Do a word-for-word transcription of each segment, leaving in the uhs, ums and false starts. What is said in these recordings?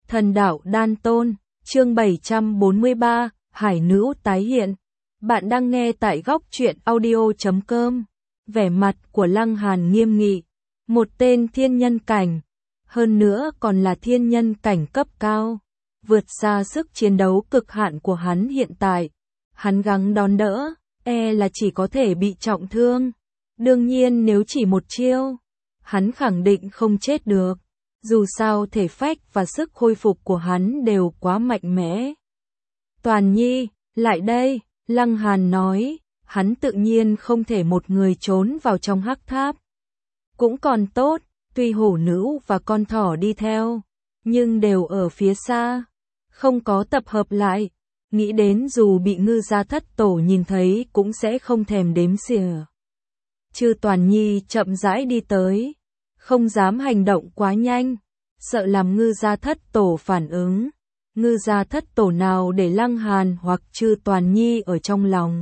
Thần đạo đan tôn, chương bảy trăm bốn mươi ba, Hải nữ tái hiện. Bạn đang nghe tại góc truyện audio chấm com. Vẻ mặt của Lăng Hàn nghiêm nghị, một tên thiên nhân cảnh, hơn nữa còn là thiên nhân cảnh cấp cao, vượt xa sức chiến đấu cực hạn của hắn hiện tại. Hắn gắng đón đỡ, e là chỉ có thể bị trọng thương. Đương nhiên nếu chỉ một chiêu, hắn khẳng định không chết được. Dù sao thể phách và sức khôi phục của hắn đều quá mạnh mẽ. Toàn Nhi, lại đây, Lăng Hàn nói, hắn tự nhiên không thể một người trốn vào trong hắc tháp. Cũng còn tốt, tuy hổ nữ và con thỏ đi theo, nhưng đều ở phía xa, không có tập hợp lại. Nghĩ đến dù bị Ngư Gia Thất Tổ nhìn thấy cũng sẽ không thèm đếm xỉa. Chư Toàn Nhi chậm rãi đi tới, không dám hành động quá nhanh, sợ làm Ngư Gia Thất Tổ phản ứng. Ngư Gia Thất Tổ nào để Lăng Hàn hoặc Chư Toàn Nhi ở trong lòng.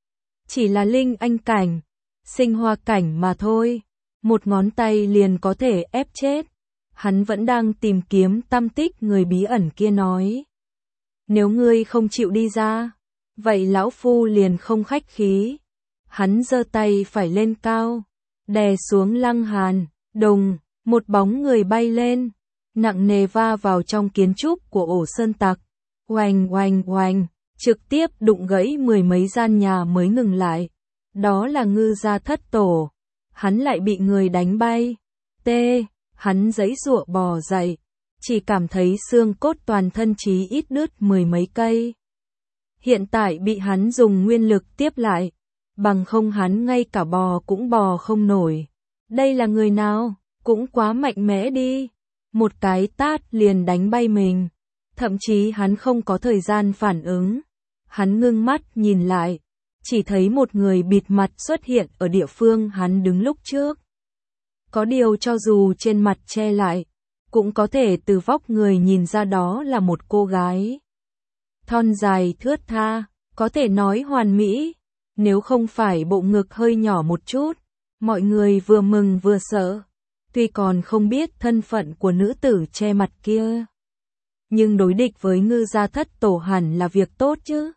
Chỉ là linh anh cảnh, sinh hoa cảnh mà thôi, một ngón tay liền có thể ép chết. Hắn vẫn đang tìm kiếm tăm tích người bí ẩn kia nói. Nếu ngươi không chịu đi ra, vậy lão phu liền không khách khí. Hắn giơ tay phải lên cao, đè xuống Lăng Hàn, đùng, một bóng người bay lên, nặng nề va vào trong kiến trúc của ổ sơn tặc. Oanh oanh oanh, trực tiếp đụng gãy mười mấy gian nhà mới ngừng lại. Đó là Ngư Gia Thất Tổ. Hắn lại bị người đánh bay. Tê, hắn giãy giụa bò dậy, chỉ cảm thấy xương cốt toàn thân chí ít đứt mười mấy cây. Hiện tại bị hắn dùng nguyên lực tiếp lại, bằng không hắn ngay cả bò cũng bò không nổi. Đây là người nào, cũng quá mạnh mẽ đi. Một cái tát liền đánh bay mình. Thậm chí hắn không có thời gian phản ứng. Hắn ngưng mắt nhìn lại, chỉ thấy một người bịt mặt xuất hiện ở địa phương hắn đứng lúc trước. Có điều cho dù trên mặt che lại, cũng có thể từ vóc người nhìn ra đó là một cô gái. Thon dài thướt tha, có thể nói hoàn mỹ, nếu không phải bộ ngực hơi nhỏ một chút, mọi người vừa mừng vừa sợ. Tuy còn không biết thân phận của nữ tử che mặt kia, nhưng đối địch với Ngư Gia Thất Tổ hẳn là việc tốt chứ.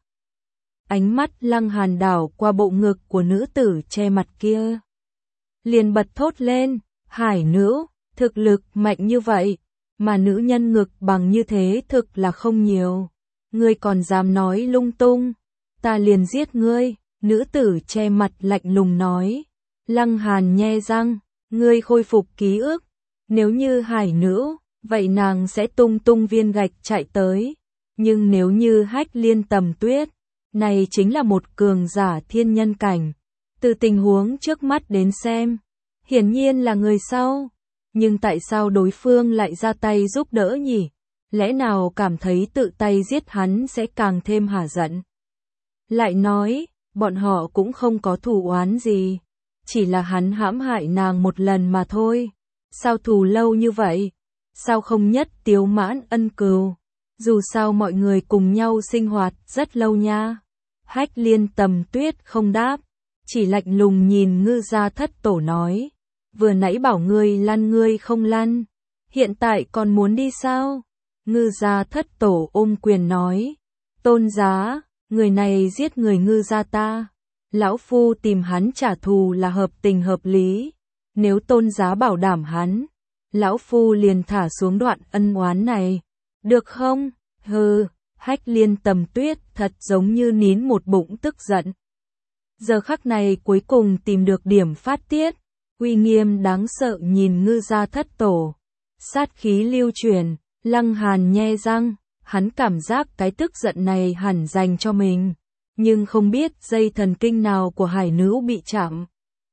Ánh mắt Lăng Hàn đảo qua bộ ngực của nữ tử che mặt kia, liền bật thốt lên, hải nữ, thực lực mạnh như vậy, mà nữ nhân ngực bằng như thế thực là không nhiều. Ngươi còn dám nói lung tung, ta liền giết ngươi. Nữ tử che mặt lạnh lùng nói. Lăng Hàn nhe răng, ngươi khôi phục ký ức. Nếu như hải nữ, vậy nàng sẽ tung tung viên gạch chạy tới. Nhưng nếu như Hách Liên Tầm Tuyết, này chính là một cường giả thiên nhân cảnh. Từ tình huống trước mắt đến xem, hiển nhiên là người sau. Nhưng tại sao đối phương lại ra tay giúp đỡ nhỉ? Lẽ nào cảm thấy tự tay giết hắn sẽ càng thêm hả giận? Lại nói, bọn họ cũng không có thù oán gì. Chỉ là hắn hãm hại nàng một lần mà thôi. Sao thù lâu như vậy? Sao không nhất tiếu mãn ân cừu? Dù sao mọi người cùng nhau sinh hoạt rất lâu nha. Hách Liên Tầm Tuyết không đáp, chỉ lạnh lùng nhìn Ngư Gia Thất Tổ nói. Vừa nãy bảo ngươi lăn ngươi không lăn, hiện tại còn muốn đi sao? Ngư Gia Thất Tổ ôm quyền nói. Tôn giá, người này giết người Ngư Gia ta. Lão phu tìm hắn trả thù là hợp tình hợp lý. Nếu tôn giá bảo đảm hắn, lão phu liền thả xuống đoạn ân oán này. Được không? Hừ, Hách Liên Tầm Tuyết thật giống như nín một bụng tức giận. Giờ khắc này cuối cùng tìm được điểm phát tiết. Uy nghiêm đáng sợ nhìn Ngư Gia Thất Tổ. Sát khí lưu truyền, Lăng Hàn nhe răng, hắn cảm giác cái tức giận này hẳn dành cho mình. Nhưng không biết dây thần kinh nào của hải nữ bị chạm.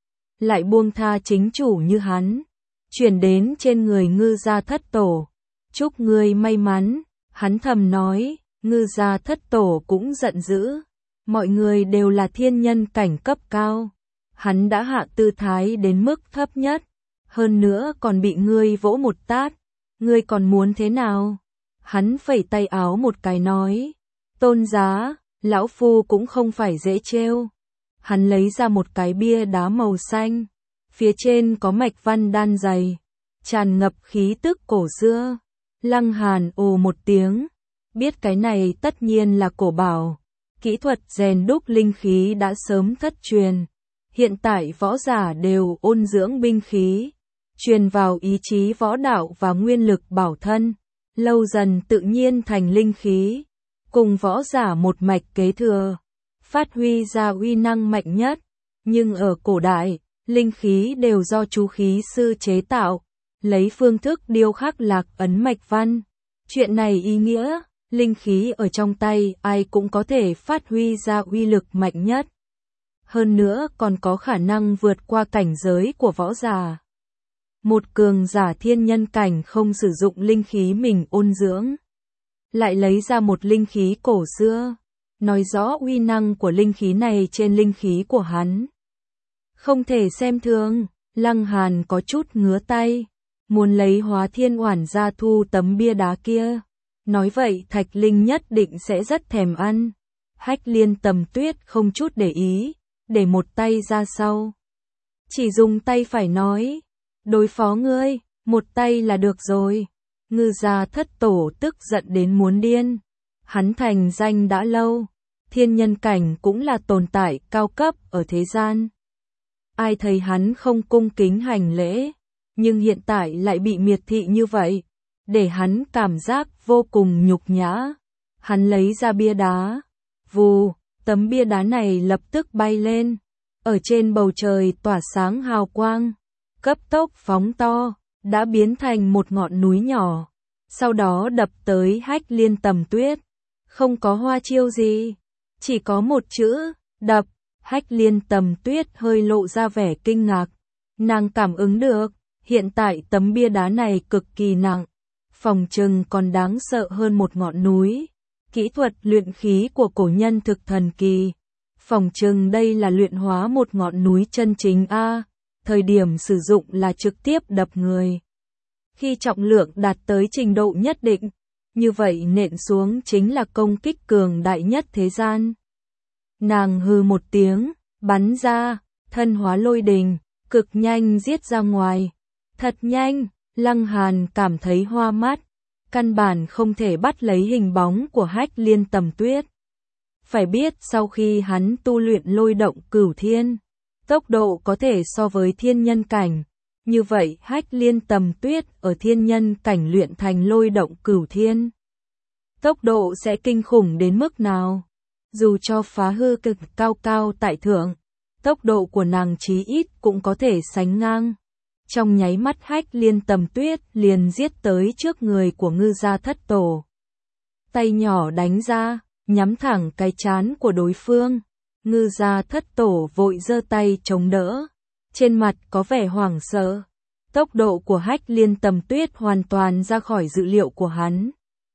Lại buông tha chính chủ như hắn. Chuyển đến trên người Ngư Gia Thất Tổ. Chúc ngươi may mắn, hắn thầm nói. Ngư Gia Thất Tổ cũng giận dữ. Mọi người đều là thiên nhân cảnh cấp cao. Hắn đã hạ tư thái đến mức thấp nhất. Hơn nữa còn bị ngươi vỗ một tát. Ngươi còn muốn thế nào? Hắn phẩy tay áo một cái nói. Tôn giá, lão phu cũng không phải dễ trêu. Hắn lấy ra một cái bia đá màu xanh. Phía trên có mạch văn đan dày, tràn ngập khí tức cổ xưa. Lăng Hàn ồ một tiếng, biết cái này tất nhiên là cổ bảo. Kỹ thuật rèn đúc linh khí đã sớm thất truyền. Hiện tại võ giả đều ôn dưỡng binh khí, truyền vào ý chí võ đạo và nguyên lực bảo thân, lâu dần tự nhiên thành linh khí, cùng võ giả một mạch kế thừa, phát huy ra uy năng mạnh nhất. Nhưng ở cổ đại, linh khí đều do chú khí sư chế tạo, lấy phương thức điêu khắc lạc ấn mạch văn. Chuyện này ý nghĩa, linh khí ở trong tay ai cũng có thể phát huy ra uy lực mạnh nhất. Hơn nữa còn có khả năng vượt qua cảnh giới của võ giả. Một cường giả thiên nhân cảnh không sử dụng linh khí mình ôn dưỡng, lại lấy ra một linh khí cổ xưa, nói rõ uy năng của linh khí này trên linh khí của hắn. Không thể xem thường. Lăng Hàn có chút ngứa tay, muốn lấy Hóa Thiên Oản ra thu tấm bia đá kia. Nói vậy Thạch Linh nhất định sẽ rất thèm ăn. Hách Liên Tầm Tuyết không chút để ý, để một tay ra sau. Chỉ dùng tay phải nói, đối phó ngươi, một tay là được rồi. Ngư Gia Thất Tổ tức giận đến muốn điên. Hắn thành danh đã lâu, thiên nhân cảnh cũng là tồn tại cao cấp ở thế gian. Ai thấy hắn không cung kính hành lễ, nhưng hiện tại lại bị miệt thị như vậy, để hắn cảm giác vô cùng nhục nhã. Hắn lấy ra bia đá, vù, tấm bia đá này lập tức bay lên, ở trên bầu trời tỏa sáng hào quang, cấp tốc phóng to, đã biến thành một ngọn núi nhỏ, sau đó đập tới Hách Liên Tầm Tuyết. Không có hoa chiêu gì, chỉ có một chữ, đập. Hách Liên Tầm Tuyết hơi lộ ra vẻ kinh ngạc. Nàng cảm ứng được, hiện tại tấm bia đá này cực kỳ nặng, phòng chừng còn đáng sợ hơn một ngọn núi. Kỹ thuật luyện khí của cổ nhân thực thần kỳ. Phòng chừng đây là luyện hóa một ngọn núi chân chính a. Thời điểm sử dụng là trực tiếp đập người. Khi trọng lượng đạt tới trình độ nhất định, như vậy nện xuống chính là công kích cường đại nhất thế gian. Nàng hừ một tiếng, bắn ra, thân hóa lôi đình, cực nhanh giết ra ngoài. Thật nhanh, Lăng Hàn cảm thấy hoa mắt, căn bản không thể bắt lấy hình bóng của Hách Liên Tầm Tuyết. Phải biết sau khi hắn tu luyện lôi động cửu thiên, tốc độ có thể so với thiên nhân cảnh. Như vậy Hách Liên Tầm Tuyết ở thiên nhân cảnh luyện thành lôi động cửu thiên, tốc độ sẽ kinh khủng đến mức nào? Dù cho phá hư cực cao cao tại thượng, tốc độ của nàng chí ít cũng có thể sánh ngang. Trong nháy mắt Hách Liên Tầm Tuyết liền giết tới trước người của Ngư Gia Thất Tổ. Tay nhỏ đánh ra, nhắm thẳng cái trán của đối phương. Ngư Gia Thất Tổ vội giơ tay chống đỡ, trên mặt có vẻ hoảng sợ. Tốc độ của Hách Liên Tầm Tuyết hoàn toàn ra khỏi dự liệu của hắn.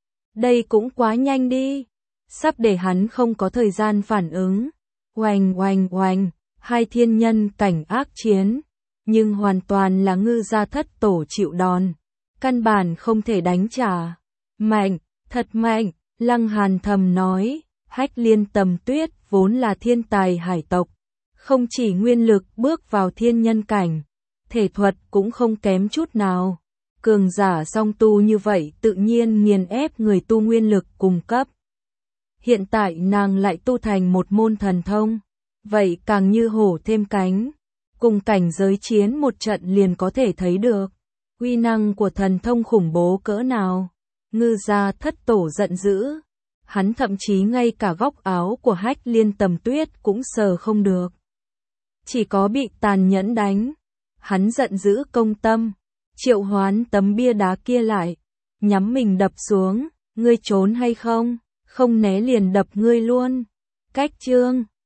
Đây cũng quá nhanh đi, sắp để hắn không có thời gian phản ứng. Oanh oanh oanh, hai thiên nhân cảnh ác chiến, nhưng hoàn toàn là Ngư Gia Thất Tổ chịu đòn, căn bản không thể đánh trả. Mạnh, thật mạnh, Lăng Hàn thầm nói. Hách Liên Tầm Tuyết vốn là thiên tài hải tộc, không chỉ nguyên lực bước vào thiên nhân cảnh, thể thuật cũng không kém chút nào. Cường giả song tu như vậy tự nhiên nghiền ép người tu nguyên lực cùng cấp. Hiện tại nàng lại tu thành một môn thần thông, vậy càng như hổ thêm cánh. Cùng cảnh giới chiến một trận liền có thể thấy được uy năng của thần thông khủng bố cỡ nào. Ngư Gia Thất Tổ giận dữ, hắn thậm chí ngay cả góc áo của Hách Liên Tầm Tuyết cũng sờ không được, chỉ có bị tàn nhẫn đánh. Hắn giận dữ công tâm, triệu hoán tấm bia đá kia lại, nhắm mình đập xuống. Ngươi trốn hay không? Không né liền đập ngươi luôn. Cách chương